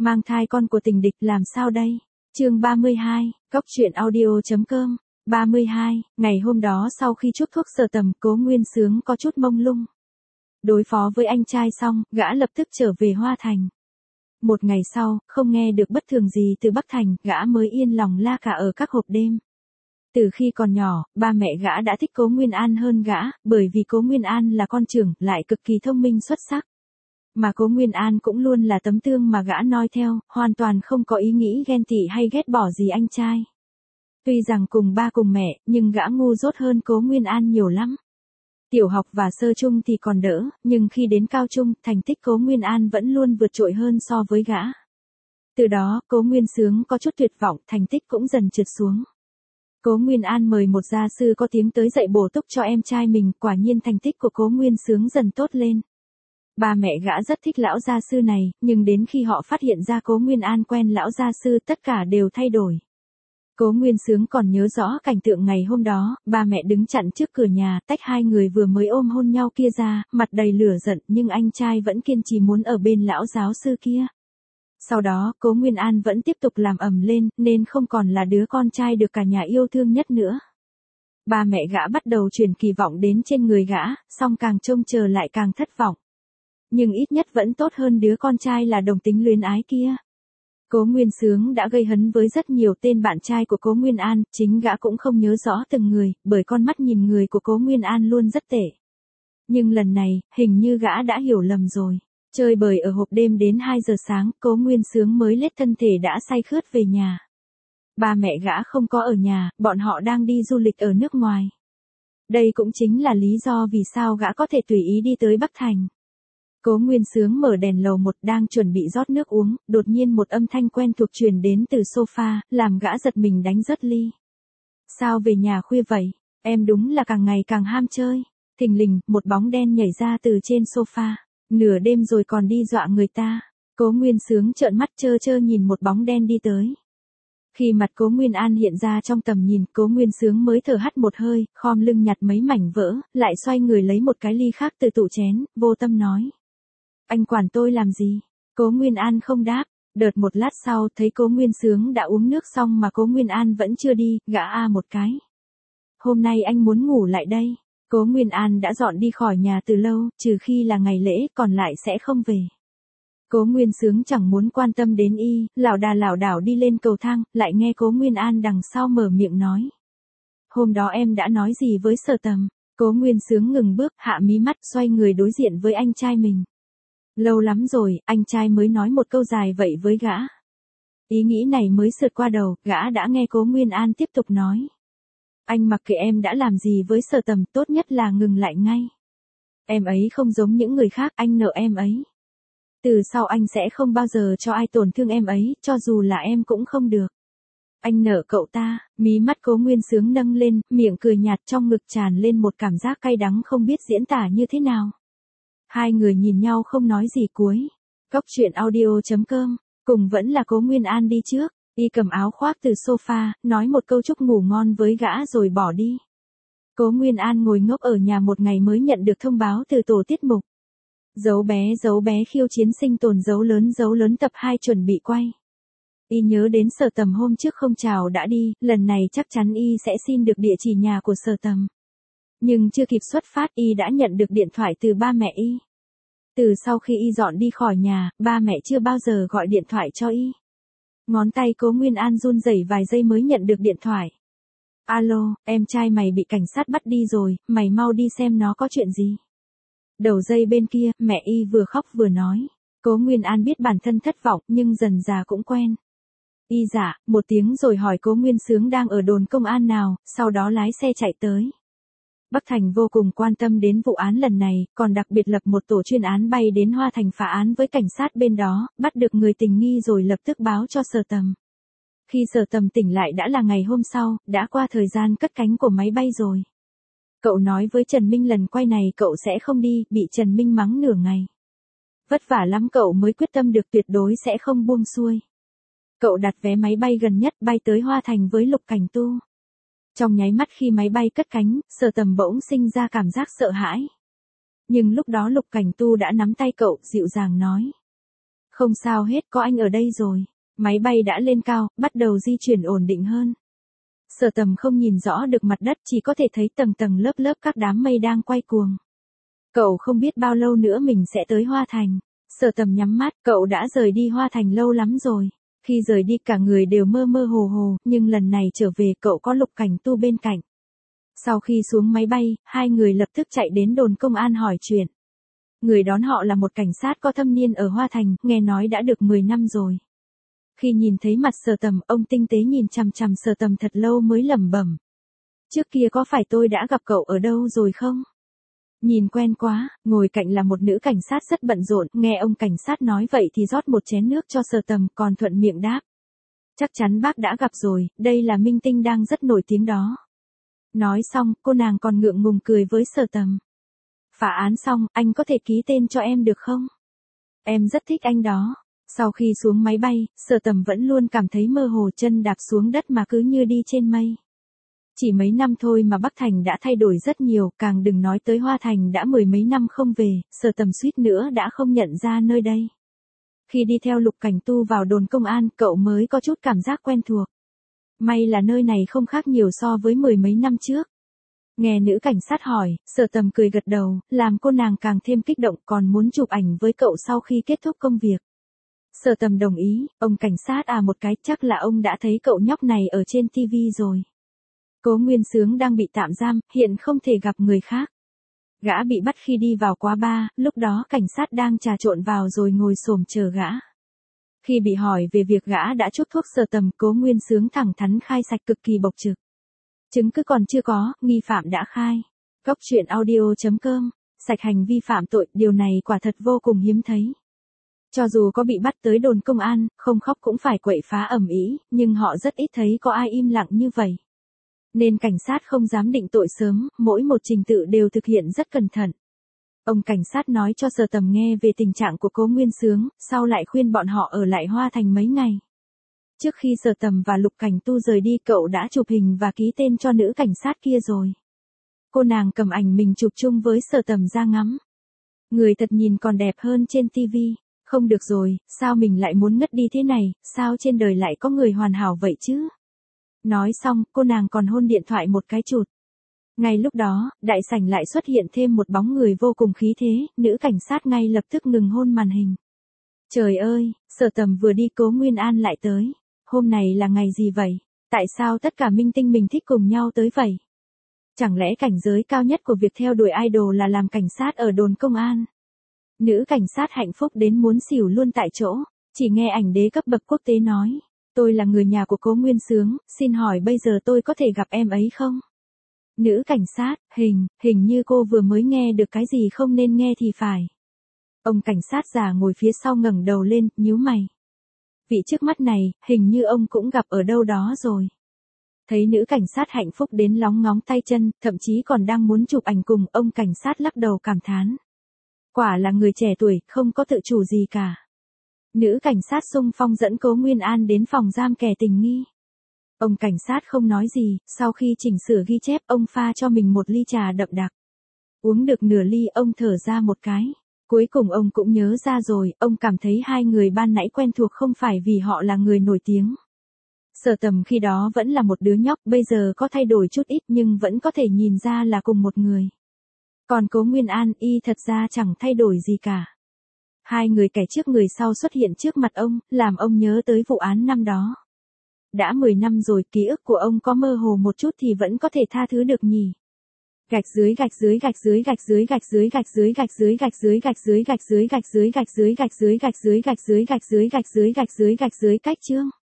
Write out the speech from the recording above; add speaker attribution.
Speaker 1: Mang thai con của tình địch làm sao đây? Chương 32, coctruyện.audio.com. 32, ngày hôm đó sau khi chuốc thuốc Sở Tầm, Cố Nguyên Xướng có chút mông lung. Đối phó với anh trai xong, gã lập tức trở về Hoa Thành. Một ngày sau, không nghe được bất thường gì từ Bắc Thành, gã mới yên lòng la cả ở các hộp đêm. Từ khi còn nhỏ, ba mẹ gã đã thích Cố Nguyên An hơn gã, bởi vì Cố Nguyên An là con trưởng, lại cực kỳ thông minh xuất sắc. Mà Cố Nguyên An cũng luôn là tấm tương mà gã noi theo, hoàn toàn không có ý nghĩ ghen tị hay ghét bỏ gì anh trai. Tuy rằng cùng ba cùng mẹ, nhưng gã ngu dốt hơn Cố Nguyên An nhiều lắm. Tiểu học và sơ trung thì còn đỡ, nhưng khi đến cao trung, thành tích Cố Nguyên An vẫn luôn vượt trội hơn so với gã. Từ đó, Cố Nguyên Xướng có chút tuyệt vọng, thành tích cũng dần trượt xuống. Cố Nguyên An mời một gia sư có tiếng tới dạy bổ túc cho em trai mình, quả nhiên thành tích của Cố Nguyên Xướng dần tốt lên. Ba mẹ gã rất thích lão gia sư này, nhưng đến khi họ phát hiện ra Cố Nguyên An quen lão gia sư, tất cả đều thay đổi. Cố Nguyên Xướng còn nhớ rõ cảnh tượng ngày hôm đó, ba mẹ đứng chặn trước cửa nhà, tách hai người vừa mới ôm hôn nhau kia ra, mặt đầy lửa giận, nhưng anh trai vẫn kiên trì muốn ở bên lão giáo sư kia. Sau đó, Cố Nguyên An vẫn tiếp tục làm ầm lên, nên không còn là đứa con trai được cả nhà yêu thương nhất nữa. Ba mẹ gã bắt đầu chuyển kỳ vọng đến trên người gã, song càng trông chờ lại càng thất vọng. Nhưng ít nhất vẫn tốt hơn đứa con trai là đồng tính luyến ái kia. Cố Nguyên Xướng đã gây hấn với rất nhiều tên bạn trai của Cố Nguyên An, chính gã cũng không nhớ rõ từng người, bởi con mắt nhìn người của Cố Nguyên An luôn rất tệ. Nhưng lần này, hình như gã đã hiểu lầm rồi. Chơi bời ở hộp đêm đến 2 giờ sáng, Cố Nguyên Xướng mới lết thân thể đã say khướt về nhà. Ba mẹ gã không có ở nhà, bọn họ đang đi du lịch ở nước ngoài. Đây cũng chính là lý do vì sao gã có thể tùy ý đi tới Bắc Thành. Cố Nguyên Xướng mở đèn lầu 1 đang chuẩn bị rót nước uống, đột nhiên một âm thanh quen thuộc truyền đến từ sofa, làm gã giật mình đánh rớt ly. Sao về nhà khuya vậy? Em đúng là càng ngày càng ham chơi. Thình lình, một bóng đen nhảy ra từ trên sofa. Nửa đêm rồi còn đi dọa người ta. Cố Nguyên Xướng trợn mắt trơ trơ nhìn một bóng đen đi tới. Khi mặt Cố Nguyên An hiện ra trong tầm nhìn, Cố Nguyên Xướng mới thở hắt một hơi, khom lưng nhặt mấy mảnh vỡ, lại xoay người lấy một cái ly khác từ tủ chén, vô tâm nói. Anh quản tôi làm gì? Cố Nguyên An không đáp. Đợt một lát sau thấy Cố Nguyên Xướng đã uống nước xong mà Cố Nguyên An vẫn chưa đi, gã a một cái. Hôm nay anh muốn ngủ lại đây. Cố Nguyên An đã dọn đi khỏi nhà từ lâu, trừ khi là ngày lễ, còn lại sẽ không về. Cố Nguyên Xướng chẳng muốn quan tâm đến y, lảo đảo đi lên cầu thang, lại nghe Cố Nguyên An đằng sau mở miệng nói. Hôm đó em đã nói gì với Sở Tầm? Cố Nguyên Xướng ngừng bước, hạ mí mắt, xoay người đối diện với anh trai mình. Lâu lắm rồi, anh trai mới nói một câu dài vậy với gã. Ý nghĩ này mới sượt qua đầu, gã đã nghe Cố Nguyên An tiếp tục nói. Anh mặc kệ em đã làm gì với Sở Tầm, tốt nhất là ngừng lại ngay. Em ấy không giống những người khác, anh nợ em ấy. Từ sau anh sẽ không bao giờ cho ai tổn thương em ấy, cho dù là em cũng không được. Anh nợ cậu ta, mí mắt Cố Nguyên Xướng nâng lên, miệng cười nhạt, trong ngực tràn lên một cảm giác cay đắng không biết diễn tả như thế nào. Hai người nhìn nhau không nói gì cuối. Coctruyện.audio.com. Cùng vẫn là Cố Nguyên An đi trước. Y cầm áo khoác từ sofa, nói một câu chúc ngủ ngon với gã rồi bỏ đi. Cố Nguyên An ngồi ngốc ở nhà một ngày mới nhận được thông báo từ tổ tiết mục. Dấu bé khiêu chiến sinh tồn dấu lớn tập 2 chuẩn bị quay. Y nhớ đến Sở Tầm hôm trước không chào đã đi, lần này chắc chắn Y sẽ xin được địa chỉ nhà của Sở Tầm. Nhưng chưa kịp xuất phát Y đã nhận được điện thoại từ ba mẹ Y. Từ sau khi Y dọn đi khỏi nhà, ba mẹ chưa bao giờ gọi điện thoại cho Y. Ngón tay Cố Nguyên An run rẩy vài giây mới nhận được điện thoại. Alo, em trai mày bị cảnh sát bắt đi rồi, mày mau đi xem nó có chuyện gì. Đầu dây bên kia, mẹ Y vừa khóc vừa nói. Cố Nguyên An biết bản thân thất vọng nhưng dần dà cũng quen. Y dạ, một tiếng rồi hỏi Cố Nguyên Xướng đang ở đồn công an nào, sau đó lái xe chạy tới. Bắc Thành vô cùng quan tâm đến vụ án lần này, còn đặc biệt lập một tổ chuyên án bay đến Hoa Thành phá án với cảnh sát bên đó, bắt được người tình nghi rồi lập tức báo cho Sở Tầm. Khi Sở Tầm tỉnh lại đã là ngày hôm sau, đã qua thời gian cất cánh của máy bay rồi. Cậu nói với Trần Minh lần quay này cậu sẽ không đi, bị Trần Minh mắng nửa ngày. Vất vả lắm cậu mới quyết tâm được tuyệt đối sẽ không buông xuôi. Cậu đặt vé máy bay gần nhất bay tới Hoa Thành với Lục Cảnh Tu. Trong nháy mắt khi máy bay cất cánh, Sở Tầm bỗng sinh ra cảm giác sợ hãi. Nhưng lúc đó Lục Cảnh Tu đã nắm tay cậu, dịu dàng nói. Không sao hết, có anh ở đây rồi. Máy bay đã lên cao, bắt đầu di chuyển ổn định hơn. Sở Tầm không nhìn rõ được mặt đất, chỉ có thể thấy tầng tầng lớp lớp các đám mây đang quay cuồng. Cậu không biết bao lâu nữa mình sẽ tới Hoa Thành. Sở Tầm nhắm mắt, cậu đã rời đi Hoa Thành lâu lắm rồi. Khi rời đi cả người đều mơ mơ hồ hồ, nhưng lần này trở về cậu có Lục Cảnh Tu bên cạnh. Sau khi xuống máy bay, hai người lập tức chạy đến đồn công an hỏi chuyện. Người đón họ là một cảnh sát có thâm niên ở Hoa Thành, nghe nói đã được 10 năm rồi. Khi nhìn thấy mặt Sở Tầm, ông tinh tế nhìn chằm chằm Sở Tầm thật lâu mới lẩm bẩm. Trước kia có phải tôi đã gặp cậu ở đâu rồi không? Nhìn quen quá, ngồi cạnh là một nữ cảnh sát rất bận rộn, nghe ông cảnh sát nói vậy thì rót một chén nước cho Sở Tầm, còn thuận miệng đáp. Chắc chắn bác đã gặp rồi, đây là minh tinh đang rất nổi tiếng đó. Nói xong, cô nàng còn ngượng ngùng cười với Sở Tầm. Phá án xong, anh có thể ký tên cho em được không? Em rất thích anh đó. Sau khi xuống máy bay, Sở Tầm vẫn luôn cảm thấy mơ hồ, chân đạp xuống đất mà cứ như đi trên mây. Chỉ mấy năm thôi mà Bắc Thành đã thay đổi rất nhiều, càng đừng nói tới Hoa Thành đã 10 mấy năm không về, Sở Tầm suýt nữa đã không nhận ra nơi đây. Khi đi theo Lục Cảnh Tu vào đồn công an, cậu mới có chút cảm giác quen thuộc. May là nơi này không khác nhiều so với 10 mấy năm trước. Nghe nữ cảnh sát hỏi, Sở Tầm cười gật đầu, làm cô nàng càng thêm kích động, còn muốn chụp ảnh với cậu sau khi kết thúc công việc. Sở Tầm đồng ý, ông cảnh sát một cái, chắc là ông đã thấy cậu nhóc này ở trên TV rồi. Cố Nguyên Xướng đang bị tạm giam, hiện không thể gặp người khác. Gã bị bắt khi đi vào quán bar, lúc đó cảnh sát đang trà trộn vào rồi ngồi xổm chờ gã. Khi bị hỏi về việc gã đã chuốc thuốc Sở Tầm, Cố Nguyên Xướng thẳng thắn khai sạch, cực kỳ bộc trực. Chứng cứ còn chưa có, nghi phạm đã khai. Góc truyện audio.com, sạch hành vi phạm tội, điều này quả thật vô cùng hiếm thấy. Cho dù có bị bắt tới đồn công an, không khóc cũng phải quậy phá ầm ĩ, nhưng họ rất ít thấy có ai im lặng như vậy. Nên cảnh sát không dám định tội sớm, mỗi một trình tự đều thực hiện rất cẩn thận. Ông cảnh sát nói cho Sở Tầm nghe về tình trạng của Cố Nguyên Xướng, sau lại khuyên bọn họ ở lại Hoa Thành mấy ngày. Trước khi Sở Tầm và Lục Cảnh Tu rời đi, cậu đã chụp hình và ký tên cho nữ cảnh sát kia rồi. Cô nàng cầm ảnh mình chụp chung với Sở Tầm ra ngắm. Người thật nhìn còn đẹp hơn trên TV. Không được rồi, sao mình lại muốn ngất đi thế này, sao trên đời lại có người hoàn hảo vậy chứ? Nói xong, cô nàng còn hôn điện thoại một cái chụt. Ngay lúc đó, đại sảnh lại xuất hiện thêm một bóng người vô cùng khí thế, nữ cảnh sát ngay lập tức ngừng hôn màn hình. Trời ơi, Sở Tầm vừa đi Cố Nguyên An lại tới. Hôm này là ngày gì vậy? Tại sao tất cả minh tinh mình thích cùng nhau tới vậy? Chẳng lẽ cảnh giới cao nhất của việc theo đuổi idol là làm cảnh sát ở đồn công an? Nữ cảnh sát hạnh phúc đến muốn xỉu luôn tại chỗ, chỉ nghe ảnh đế cấp bậc quốc tế nói. Tôi là người nhà của Cố Nguyên Xướng, xin hỏi bây giờ tôi có thể gặp em ấy không? Nữ cảnh sát, hình như cô vừa mới nghe được cái gì không nên nghe thì phải. Ông cảnh sát già ngồi phía sau ngẩng đầu lên, nhíu mày. Vị trước mắt này, hình như ông cũng gặp ở đâu đó rồi. Thấy nữ cảnh sát hạnh phúc đến lóng ngóng tay chân, thậm chí còn đang muốn chụp ảnh cùng, ông cảnh sát lắc đầu cảm thán. Quả là người trẻ tuổi, không có tự chủ gì cả. Nữ cảnh sát xung phong dẫn Cố Nguyên An đến phòng giam kẻ tình nghi. Ông cảnh sát không nói gì, sau khi chỉnh sửa ghi chép, ông pha cho mình một ly trà đậm đặc. Uống được nửa ly, ông thở ra một cái. Cuối cùng ông cũng nhớ ra rồi, ông cảm thấy hai người ban nãy quen thuộc không phải vì họ là người nổi tiếng. Sở Tầm khi đó vẫn là một đứa nhóc, bây giờ có thay đổi chút ít nhưng vẫn có thể nhìn ra là cùng một người. Còn Cố Nguyên An, thật ra chẳng thay đổi gì cả. Hai người kẻ trước người sau xuất hiện trước mặt ông, làm ông nhớ tới vụ án năm đó. Đã 10 năm rồi, ký ức của ông có mơ hồ một chút thì vẫn có thể tha thứ được nhỉ. Gạch dưới gạch dưới gạch dưới gạch dưới gạch dưới gạch dưới gạch dưới gạch dưới gạch dưới gạch dưới gạch dưới gạch dưới gạch dưới gạch dưới gạch dưới gạch dưới gạch dưới gạch dưới cách chương.